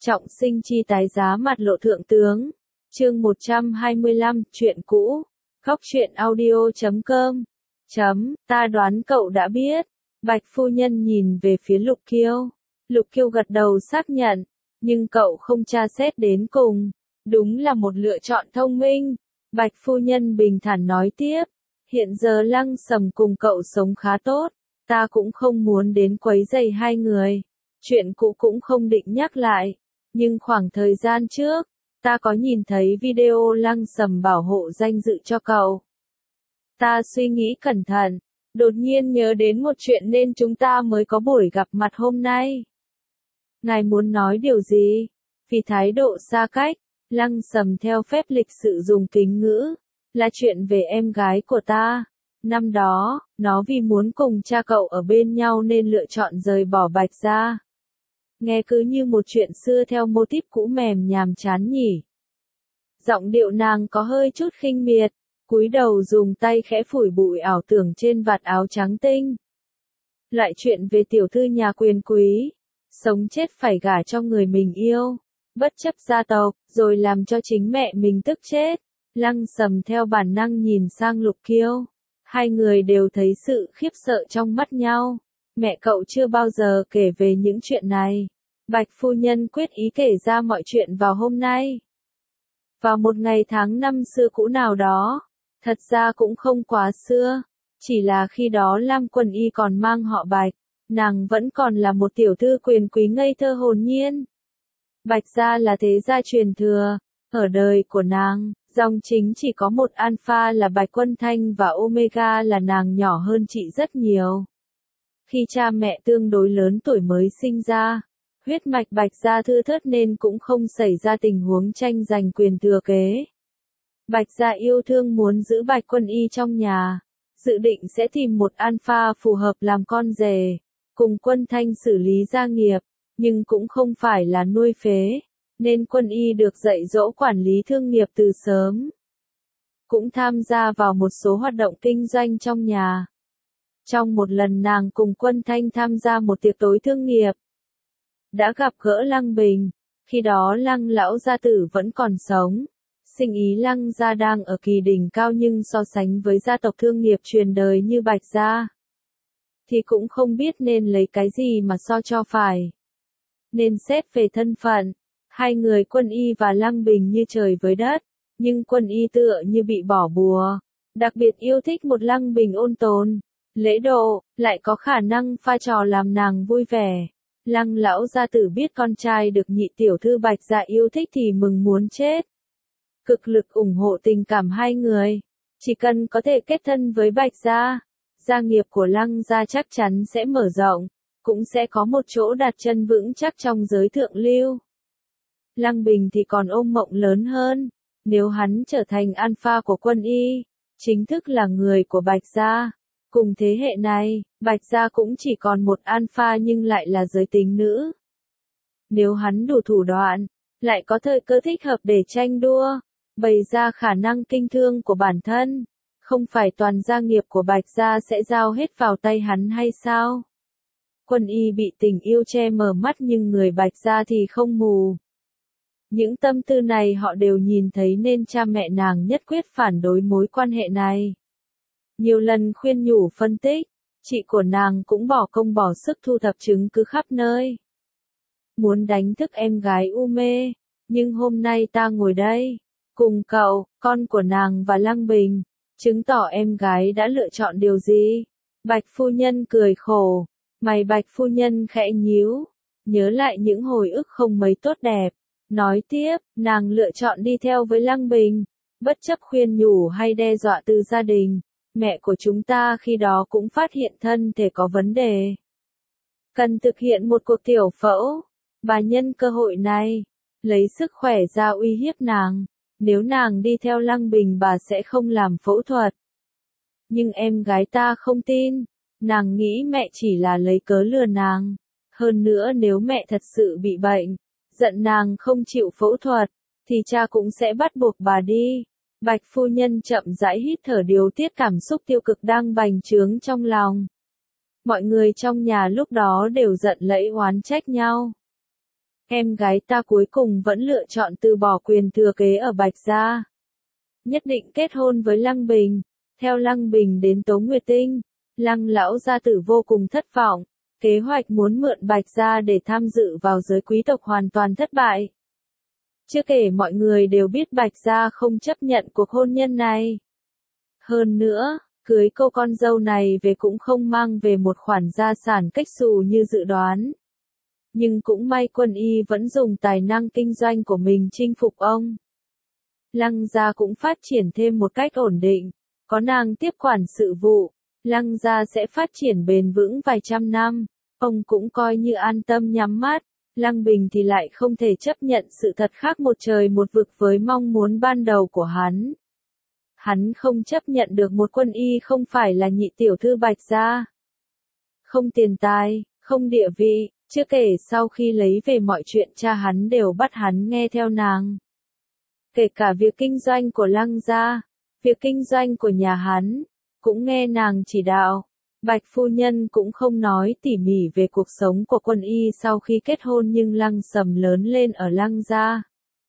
Trọng sinh chi tái giá mặt lộ thượng tướng. Chương 125, chuyện cũ. Góc truyện audio.com. Ta đoán cậu đã biết. Bạch phu nhân nhìn về phía Lục Kiêu. Lục Kiêu gật đầu xác nhận. Nhưng cậu không tra xét đến cùng. Đúng là một lựa chọn thông minh. Bạch phu nhân bình thản nói tiếp. Hiện giờ Lăng Sầm cùng cậu sống khá tốt. Ta cũng không muốn đến quấy rầy hai người. Chuyện cũ cũng không định nhắc lại. Nhưng khoảng thời gian trước, ta có nhìn thấy video Lăng Sầm bảo hộ danh dự cho cậu. Ta suy nghĩ cẩn thận, đột nhiên nhớ đến một chuyện nên chúng ta mới có buổi gặp mặt hôm nay. Ngài muốn nói điều gì? Vì thái độ xa cách, Lăng Sầm theo phép lịch sự dùng kính ngữ, là chuyện về em gái của ta. Năm đó, nó vì muốn cùng cha cậu ở bên nhau nên lựa chọn rời bỏ Bạch gia. Nghe cứ như một chuyện xưa theo mô típ cũ mềm nhàm chán nhỉ. Giọng điệu nàng có hơi chút khinh miệt, cúi đầu dùng tay khẽ phủi bụi ảo tưởng trên vạt áo trắng tinh. Lại chuyện về tiểu thư nhà quyền quý, sống chết phải gả cho người mình yêu, bất chấp gia tộc, rồi làm cho chính mẹ mình tức chết. Lăng Sầm theo bản năng nhìn sang Lục Kiêu. Hai người đều thấy sự khiếp sợ trong mắt nhau. Mẹ cậu chưa bao giờ kể về những chuyện này. Bạch phu nhân quyết ý kể ra mọi chuyện vào hôm nay. Vào một ngày tháng năm xưa cũ nào đó, thật ra cũng không quá xưa, chỉ là khi đó Lam Quân Y còn mang họ Bạch, nàng vẫn còn là một tiểu thư quyền quý ngây thơ hồn nhiên. Bạch gia là thế gia truyền thừa, ở đời của nàng, dòng chính chỉ có một alpha là Bạch Quân Thanh và omega là nàng nhỏ hơn chị rất nhiều. Khi cha mẹ tương đối lớn tuổi mới sinh ra, huyết mạch Bạch gia thưa thớt nên cũng không xảy ra tình huống tranh giành quyền thừa kế. Bạch gia yêu thương muốn giữ Bạch Quân Y trong nhà, dự định sẽ tìm một alpha phù hợp làm con rể, cùng Quân Thanh xử lý gia nghiệp, nhưng cũng không phải là nuôi phế, nên Quân Y được dạy dỗ quản lý thương nghiệp từ sớm. Cũng tham gia vào một số hoạt động kinh doanh trong nhà. Trong một lần nàng cùng Quân Thanh tham gia một tiệc tối thương nghiệp, đã gặp gỡ Lăng Bình, khi đó Lăng lão gia tử vẫn còn sống. Sinh ý Lăng gia đang ở kỳ đỉnh cao nhưng so sánh với gia tộc thương nghiệp truyền đời như Bạch gia, thì cũng không biết nên lấy cái gì mà so cho phải. Nên xét về thân phận, hai người Quân Y và Lăng Bình như trời với đất, nhưng Quân Y tựa như bị bỏ bùa, đặc biệt yêu thích một Lăng Bình ôn tồn, lễ độ, lại có khả năng pha trò làm nàng vui vẻ. Lăng lão gia tử biết con trai được nhị tiểu thư Bạch gia yêu thích thì mừng muốn chết. Cực lực ủng hộ tình cảm hai người. Chỉ cần có thể kết thân với Bạch gia, gia nghiệp của Lăng gia chắc chắn sẽ mở rộng, cũng sẽ có một chỗ đặt chân vững chắc trong giới thượng lưu. Lăng Bình thì còn ôm mộng lớn hơn. Nếu hắn trở thành alpha của Quân Y, chính thức là người của Bạch gia. Cùng thế hệ này, Bạch gia cũng chỉ còn một alpha nhưng lại là giới tính nữ. Nếu hắn đủ thủ đoạn, lại có thời cơ thích hợp để tranh đua, bày ra khả năng kinh thương của bản thân, không phải toàn gia nghiệp của Bạch gia sẽ giao hết vào tay hắn hay sao? Quân Y bị tình yêu che mờ mắt nhưng người Bạch gia thì không mù. Những tâm tư này họ đều nhìn thấy nên cha mẹ nàng nhất quyết phản đối mối quan hệ này. Nhiều lần khuyên nhủ phân tích, chị của nàng cũng bỏ công bỏ sức thu thập chứng cứ khắp nơi. Muốn đánh thức em gái u mê, nhưng hôm nay ta ngồi đây, cùng cậu, con của nàng và Lăng Bình, chứng tỏ em gái đã lựa chọn điều gì. Bạch phu nhân cười khổ, mày Bạch phu nhân khẽ nhíu, nhớ lại những hồi ức không mấy tốt đẹp, nói tiếp, nàng lựa chọn đi theo với Lăng Bình, bất chấp khuyên nhủ hay đe dọa từ gia đình. Mẹ của chúng ta khi đó cũng phát hiện thân thể có vấn đề, cần thực hiện một cuộc tiểu phẫu. Bà nhân cơ hội này, lấy sức khỏe ra uy hiếp nàng, nếu nàng đi theo Lăng Bình bà sẽ không làm phẫu thuật. Nhưng em gái ta không tin, nàng nghĩ mẹ chỉ là lấy cớ lừa nàng. Hơn nữa nếu mẹ thật sự bị bệnh, giận nàng không chịu phẫu thuật, thì cha cũng sẽ bắt buộc bà đi. Bạch phu nhân chậm rãi hít thở điều tiết cảm xúc tiêu cực đang bành trướng trong lòng. Mọi người trong nhà lúc đó đều giận lẫy oán trách nhau. em gái ta cuối cùng vẫn lựa chọn từ bỏ quyền thừa kế ở Bạch Gia. Nhất định kết hôn với Lăng Bình. Theo Lăng Bình đến Tố Nguyệt Tinh, Lăng lão gia tử vô cùng thất vọng. Kế hoạch muốn mượn Bạch Gia để tham dự vào giới quý tộc hoàn toàn thất bại. Chưa kể mọi người đều biết Bạch Gia không chấp nhận cuộc hôn nhân này. Hơn nữa, cưới cô con dâu này về cũng không mang về một khoản gia sản cách xù như dự đoán. Nhưng cũng may Quân Y vẫn dùng tài năng kinh doanh của mình chinh phục ông. Lăng Gia cũng phát triển thêm một cách ổn định, có nàng tiếp quản sự vụ, Lăng Gia sẽ phát triển bền vững vài trăm năm, ông cũng coi như an tâm nhắm mắt. Lăng Bình thì lại không thể chấp nhận sự thật khác một trời một vực với mong muốn ban đầu của hắn. Hắn không chấp nhận được một Quân Y không phải là nhị tiểu thư Bạch Gia. Không tiền tài, không địa vị, chưa kể sau khi lấy về mọi chuyện cha hắn đều bắt hắn nghe theo nàng. Kể cả việc kinh doanh của Lăng Gia, việc kinh doanh của nhà hắn, cũng nghe nàng chỉ đạo. Bạch phu nhân cũng không nói tỉ mỉ về cuộc sống của Quân Y sau khi kết hôn nhưng Lăng Sầm lớn lên ở Lăng Gia.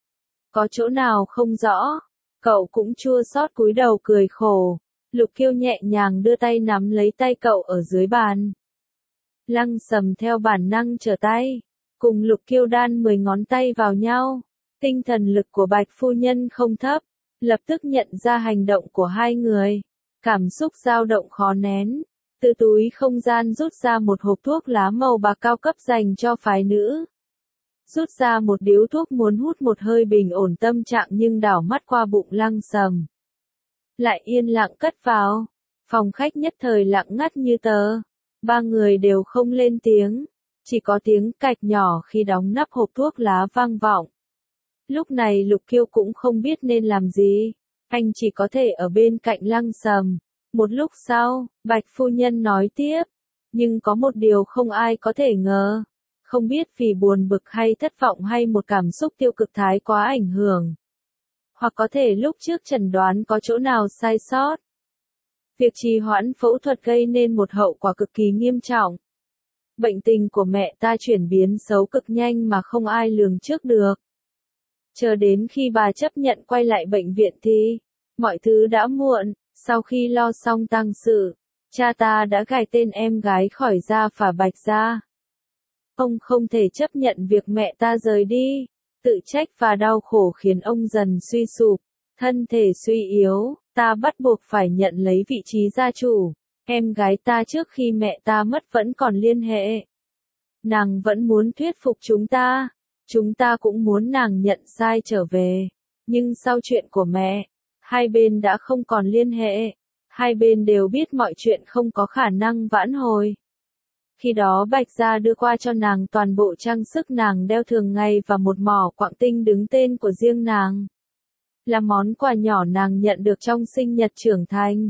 Có chỗ nào không rõ, cậu cũng chua xót cúi đầu cười khổ. Lục Kiêu nhẹ nhàng đưa tay nắm lấy tay cậu ở dưới bàn. Lăng Sầm theo bản năng trở tay, cùng Lục Kiêu đan 10 ngón tay vào nhau. Tinh thần lực của Bạch phu nhân không thấp, lập tức nhận ra hành động của hai người. Cảm xúc dao động khó nén. Từ túi không gian rút ra một hộp thuốc lá màu bạc cao cấp dành cho phái nữ. Rút ra một điếu thuốc muốn hút một hơi bình ổn tâm trạng nhưng đảo mắt qua bụng Lăng Sầm. Lại yên lặng cất vào. Phòng khách nhất thời lặng ngắt như tờ. Ba người đều không lên tiếng. Chỉ có tiếng cạch nhỏ khi đóng nắp hộp thuốc lá vang vọng. Lúc này Lục Kiêu cũng không biết nên làm gì. Anh chỉ có thể ở bên cạnh Lăng Sầm. Một lúc sau, Bạch phu nhân nói tiếp. Nhưng có một điều không ai có thể ngờ. Không biết vì buồn bực hay thất vọng hay một cảm xúc tiêu cực thái quá ảnh hưởng. Hoặc có thể lúc trước chẩn đoán có chỗ nào sai sót. Việc trì hoãn phẫu thuật gây nên một hậu quả cực kỳ nghiêm trọng. Bệnh tình của mẹ ta chuyển biến xấu cực nhanh mà không ai lường trước được. Chờ đến khi bà chấp nhận quay lại bệnh viện thì, mọi thứ đã muộn. Sau khi lo xong tang sự, cha ta đã gài tên em gái khỏi Gia Phả Bạch Gia. Ông không thể chấp nhận việc mẹ ta rời đi, tự trách và đau khổ khiến ông dần suy sụp, thân thể suy yếu, ta bắt buộc phải nhận lấy vị trí gia chủ. Em gái ta trước khi mẹ ta mất vẫn còn liên hệ. Nàng vẫn muốn thuyết phục chúng ta cũng muốn nàng nhận sai trở về. Nhưng sau chuyện của mẹ, hai bên đã không còn liên hệ. Hai bên đều biết mọi chuyện không có khả năng vãn hồi. Khi đó Bạch Gia đưa qua cho nàng toàn bộ trang sức nàng đeo thường ngày và một mỏ quặng tinh đứng tên của riêng nàng. Là món quà nhỏ nàng nhận được trong sinh nhật trưởng thành.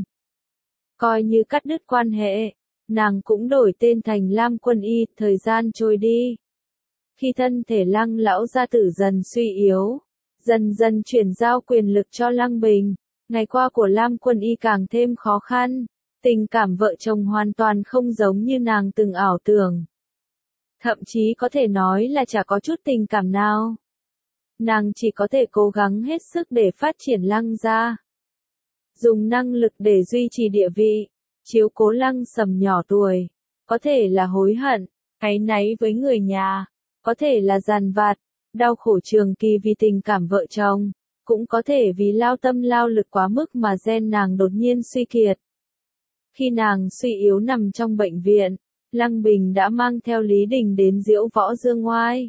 Coi như cắt đứt quan hệ, nàng cũng đổi tên thành Lam Quân Y. Thời gian trôi đi. Khi thân thể Lăng lão gia tử dần suy yếu, dần dần chuyển giao quyền lực cho Lăng Bình, ngày qua của Lam Quân Y càng thêm khó khăn. Tình cảm vợ chồng hoàn toàn không giống như nàng từng ảo tưởng. Thậm chí có thể nói là chả có chút tình cảm nào. Nàng chỉ có thể cố gắng hết sức để phát triển Lăng Gia. Dùng năng lực để duy trì địa vị, chiếu cố Lăng Sầm nhỏ tuổi. Có thể là hối hận, áy náy với người nhà. Có thể là dằn vặt, đau khổ trường kỳ vì tình cảm vợ chồng. Cũng có thể vì lao tâm lao lực quá mức mà gen nàng đột nhiên suy kiệt. Khi nàng suy yếu nằm trong bệnh viện, Lăng Bình đã mang theo Lý Đình đến Diễu Võ Dương Ngoai.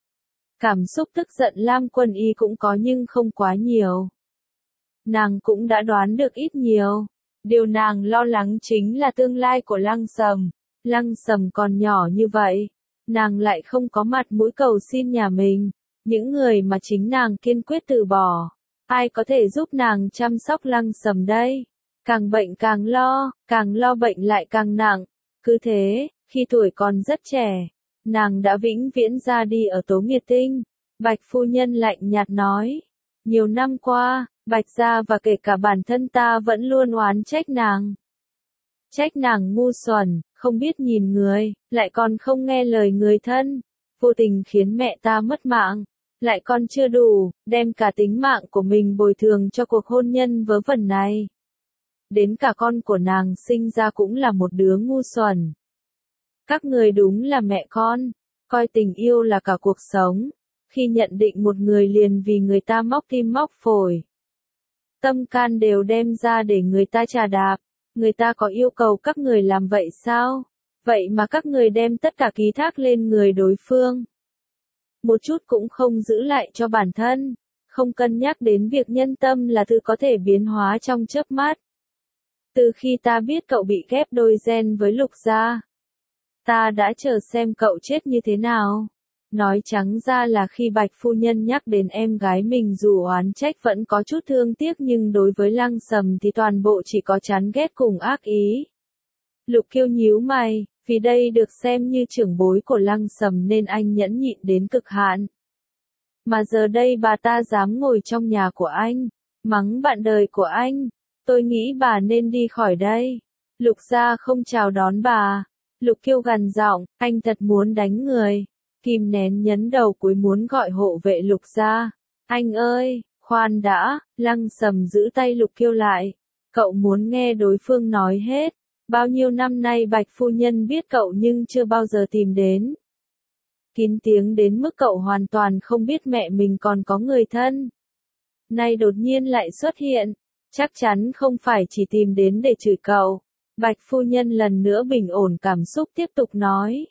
Cảm xúc tức giận Lam Quân Y cũng có nhưng không quá nhiều. Nàng cũng đã đoán được ít nhiều. Điều nàng lo lắng chính là tương lai của Lăng Sầm. Lăng Sầm còn nhỏ như vậy, nàng lại không có mặt mũi cầu xin nhà mình. Những người mà chính nàng kiên quyết từ bỏ. Ai có thể giúp nàng chăm sóc Lăng Sầm đây? Càng bệnh càng lo bệnh lại càng nặng. Cứ thế, khi tuổi còn rất trẻ, nàng đã vĩnh viễn ra đi ở Tố Nguyệt Tinh. Bạch phu nhân lạnh nhạt nói. Nhiều năm qua, Bạch Gia và kể cả bản thân ta vẫn luôn oán trách nàng. Trách nàng ngu xuẩn, không biết nhìn người, lại còn không nghe lời người thân. vô tình khiến mẹ ta mất mạng. Lại còn chưa đủ, đem cả tính mạng của mình bồi thường cho cuộc hôn nhân vớ vẩn này. Đến cả con của nàng sinh ra cũng là một đứa ngu xuẩn. Các người đúng là mẹ con, coi tình yêu là cả cuộc sống. Khi nhận định một người liền vì người ta móc tim móc phổi, tâm can đều đem ra để người ta chà đạp. Người ta có yêu cầu các người làm vậy sao? Vậy mà các người đem tất cả ký thác lên người đối phương. Một chút cũng không giữ lại cho bản thân, không cân nhắc đến việc nhân tâm là thứ có thể biến hóa trong chớp mắt. Từ khi ta biết cậu bị ghép đôi gen với Lục gia, ta đã chờ xem cậu chết như thế nào. Nói trắng ra là khi Bạch phu nhân nhắc đến em gái mình dù oán trách vẫn có chút thương tiếc, nhưng đối với Lăng Sầm thì toàn bộ chỉ có chán ghét cùng ác ý. Lục Kiêu nhíu mày, vì đây được xem như trưởng bối của Lăng Sầm nên anh nhẫn nhịn đến cực hạn. Mà giờ đây bà ta dám ngồi trong nhà của anh, mắng bạn đời của anh, tôi nghĩ bà nên đi khỏi đây. Lục gia không chào đón bà. Lục Kiêu gằn giọng, anh thật muốn đánh người. Kìm nén nhấn đầu cuối muốn gọi hộ vệ Lục gia. Anh ơi, khoan đã, Lăng Sầm giữ tay Lục Kiêu lại. Cậu muốn nghe đối phương nói hết. Bao nhiêu năm nay Bạch phu nhân biết cậu nhưng chưa bao giờ tìm đến. Kín tiếng đến mức cậu hoàn toàn không biết mẹ mình còn có người thân. Nay đột nhiên lại xuất hiện, chắc chắn không phải chỉ tìm đến để chửi cậu. Bạch phu nhân lần nữa bình ổn cảm xúc tiếp tục nói.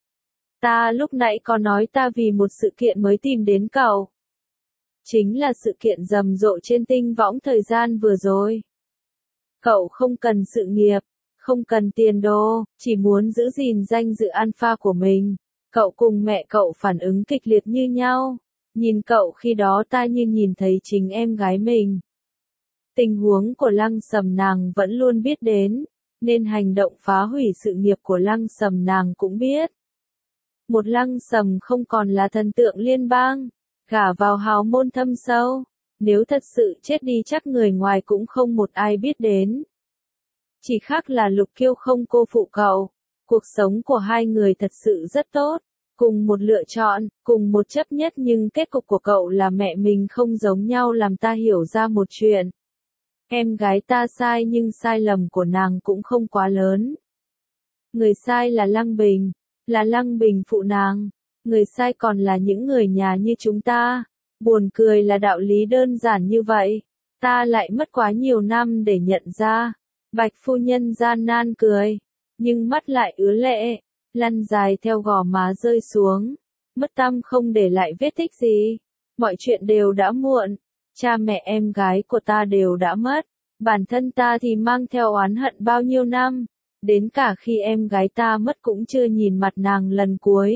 Ta lúc nãy có nói ta vì một sự kiện mới tìm đến cậu. Chính là sự kiện rầm rộ trên tinh võng thời gian vừa rồi. Cậu không cần sự nghiệp, không cần tiền đô, chỉ muốn giữ gìn danh dự alpha của mình. Cậu cùng mẹ cậu phản ứng kịch liệt như nhau. Nhìn cậu khi đó ta như nhìn thấy chính em gái mình. Tình huống của Lăng Sầm nàng vẫn luôn biết đến, nên hành động phá hủy sự nghiệp của Lăng Sầm nàng cũng biết. Một Lăng Sầm không còn là thần tượng liên bang, gả vào hào môn thâm sâu. Nếu thật sự chết đi chắc người ngoài cũng không một ai biết đến. Chỉ khác là Lục Kiêu không cô phụ cậu. Cuộc sống của hai người thật sự rất tốt. Cùng một lựa chọn, cùng một chấp nhất, nhưng kết cục của cậu là mẹ mình không giống nhau làm ta hiểu ra một chuyện. Em gái ta sai nhưng sai lầm của nàng cũng không quá lớn. Người sai là Lăng Bình, là Lăng Bình phụ nàng. Người sai còn là những người nhà như chúng ta. Buồn cười là đạo lý đơn giản như vậy. Ta lại mất quá nhiều năm để nhận ra. Bạch phu nhân gian nan cười, nhưng mắt lại ứa lệ, lăn dài theo gò má rơi xuống, mất tăm không để lại vết tích gì. Mọi chuyện đều đã muộn, cha mẹ em gái của ta đều đã mất, bản thân ta thì mang theo oán hận bao nhiêu năm, đến cả khi em gái ta mất cũng chưa nhìn mặt nàng lần cuối.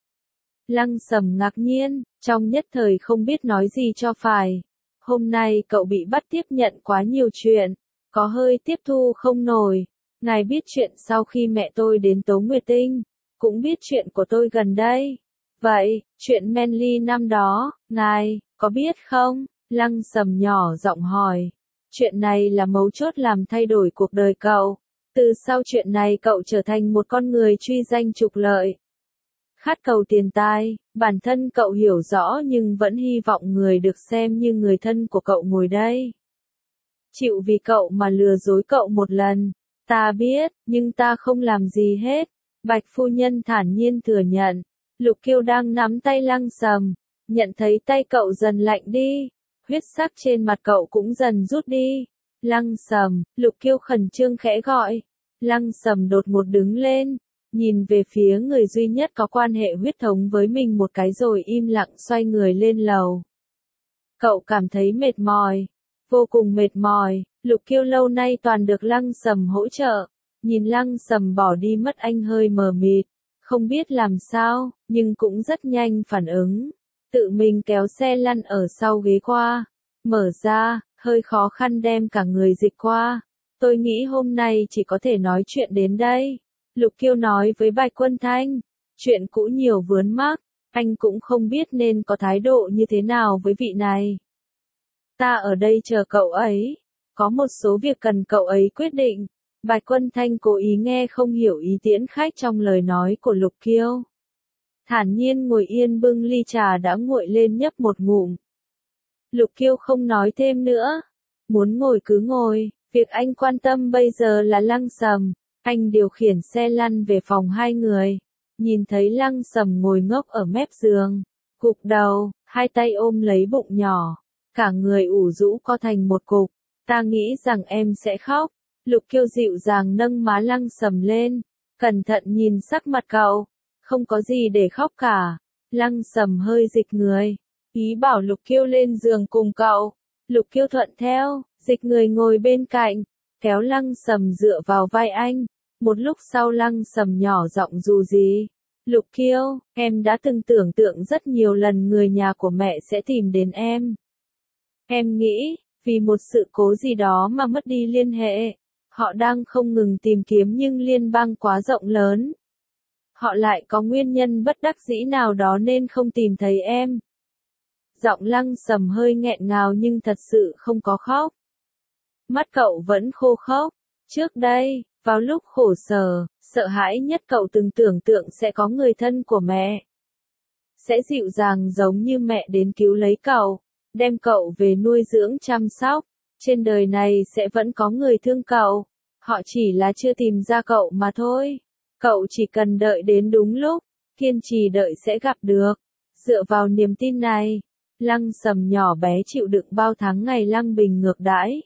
Lăng Sầm ngạc nhiên, trong nhất thời không biết nói gì cho phải. Hôm nay cậu bị bắt tiếp nhận quá nhiều chuyện. Có hơi tiếp thu không nổi. Ngài biết chuyện sau khi mẹ tôi đến Tố Nguyệt Tinh, cũng biết chuyện của tôi gần đây. Vậy, chuyện Manly năm đó, ngài, có biết không? Lăng Sầm nhỏ giọng hỏi. Chuyện này là mấu chốt làm thay đổi cuộc đời cậu. Từ sau chuyện này cậu trở thành một con người truy danh trục lợi. Khát cầu tiền tài, bản thân cậu hiểu rõ nhưng vẫn hy vọng người được xem như người thân của cậu ngồi đây. Chịu vì cậu mà lừa dối cậu một lần. Ta biết, nhưng ta không làm gì hết. Bạch phu nhân thản nhiên thừa nhận. Lục Kiêu đang nắm tay Lăng Sầm, nhận thấy tay cậu dần lạnh đi. Huyết sắc trên mặt cậu cũng dần rút đi. Lăng Sầm, Lục Kiêu khẩn trương khẽ gọi. Lăng Sầm đột ngột đứng lên, nhìn về phía người duy nhất có quan hệ huyết thống với mình một cái rồi im lặng xoay người lên lầu. Cậu cảm thấy mệt mỏi. Vô cùng mệt mỏi, Lục Kiêu lâu nay toàn được Lăng Sầm hỗ trợ. Nhìn Lăng Sầm bỏ đi mất anh hơi mờ mịt, không biết làm sao, nhưng cũng rất nhanh phản ứng. Tự mình kéo xe lăn ở sau ghế qua, mở ra, hơi khó khăn đem cả người dịch qua. Tôi nghĩ hôm nay chỉ có thể nói chuyện đến đây. Lục Kiêu nói với Bạch Quân Thanh, chuyện cũ nhiều vướng mắc, anh cũng không biết nên có thái độ như thế nào với vị này. Ta ở đây chờ cậu ấy, có một số việc cần cậu ấy quyết định. Bạch Quân Thanh cố ý nghe không hiểu ý tiễn khách trong lời nói của Lục Kiêu. thản nhiên ngồi yên bưng ly trà đã nguội lên nhấp một ngụm. Lục Kiêu không nói thêm nữa. Muốn ngồi cứ ngồi, việc anh quan tâm bây giờ là Lăng Sầm. Anh điều khiển xe lăn về phòng hai người. Nhìn thấy Lăng Sầm ngồi ngốc ở mép giường. Gục đầu, hai tay ôm lấy bụng nhỏ. Cả người ủ rũ co thành một cục. Ta nghĩ rằng em sẽ khóc. Lục Kiêu dịu dàng nâng má Lăng Sầm lên. Cẩn thận nhìn sắc mặt cậu. Không có gì để khóc cả. Lăng Sầm hơi dịch người. Ý bảo Lục Kiêu lên giường cùng cậu. Lục Kiêu thuận theo, dịch người ngồi bên cạnh. Kéo Lăng Sầm dựa vào vai anh. Một lúc sau Lăng Sầm nhỏ giọng dù gì. Lục Kiêu, em đã từng tưởng tượng rất nhiều lần người nhà của mẹ sẽ tìm đến em. Em nghĩ, vì một sự cố gì đó mà mất đi liên hệ. Họ đang không ngừng tìm kiếm nhưng liên bang quá rộng lớn. Họ lại có nguyên nhân bất đắc dĩ nào đó nên không tìm thấy em. Giọng Lăng Sầm hơi nghẹn ngào nhưng thật sự không có khóc. Mắt cậu vẫn khô khốc. Trước đây, vào lúc khổ sở, sợ hãi nhất cậu từng tưởng tượng sẽ có người thân của mẹ. Sẽ dịu dàng giống như mẹ đến cứu lấy cậu, đem cậu về nuôi dưỡng chăm sóc. Trên đời này sẽ vẫn có người thương cậu. Họ chỉ là chưa tìm ra cậu mà thôi. Cậu chỉ cần đợi đến đúng lúc, kiên trì đợi sẽ gặp được. Dựa vào niềm tin này, Lăng Sầm nhỏ bé chịu đựng bao tháng ngày Lăng Bình ngược đãi.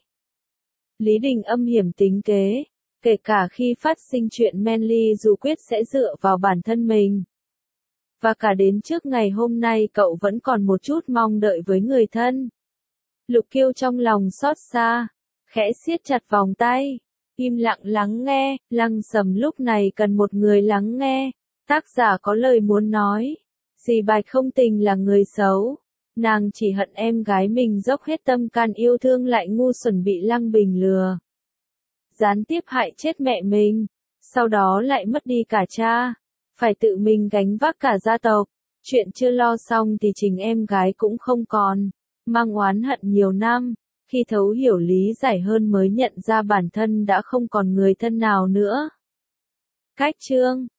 Lý Đình âm hiểm tính kế, kể cả khi phát sinh chuyện Manly dù quyết sẽ dựa vào bản thân mình. Và cả đến trước ngày hôm nay cậu vẫn còn một chút mong đợi với người thân. Lục Kiêu trong lòng xót xa, khẽ siết chặt vòng tay, im lặng lắng nghe. Lăng Sầm lúc này cần một người lắng nghe. Tác giả có lời muốn nói. Dì Bạch không tình là người xấu. Nàng chỉ hận em gái mình dốc hết tâm can yêu thương lại ngu xuẩn bị Lăng Bình lừa. Gián tiếp hại chết mẹ mình. Sau đó lại mất đi cả cha. Phải tự mình gánh vác cả gia tộc. Chuyện chưa lo xong thì chính em gái cũng không còn. Mang oán hận nhiều năm. Khi thấu hiểu lý giải hơn mới nhận ra bản thân đã không còn người thân nào nữa. Cách chương